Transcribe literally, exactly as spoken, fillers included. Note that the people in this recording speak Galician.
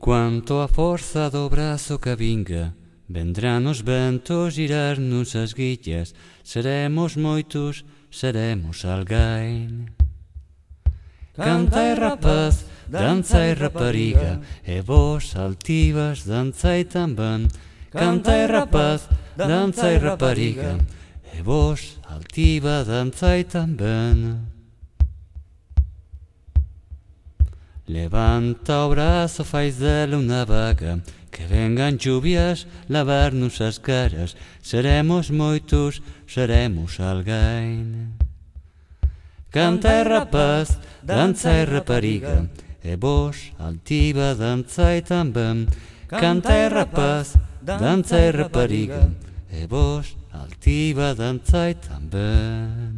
Quanto a força do braço que vinga, vendrán os ventos girar-nos as guillas, seremos moitos, seremos alguén. Canta e rapaz, danza e rapariga, e vos altivas danzai tamén. Canta e rapaz, danza e rapariga, e vos altiva danzai tamén. Levanta o brazo, fais dele unha vaga, que vengan chuvias lavarnos as caras, seremos moitos, seremos alguén. Canta e rapaz, danza e rapariga, e vos altiva danzai tamén. Canta e rapaz, danza e rapariga, e vos altiva danzai tamén.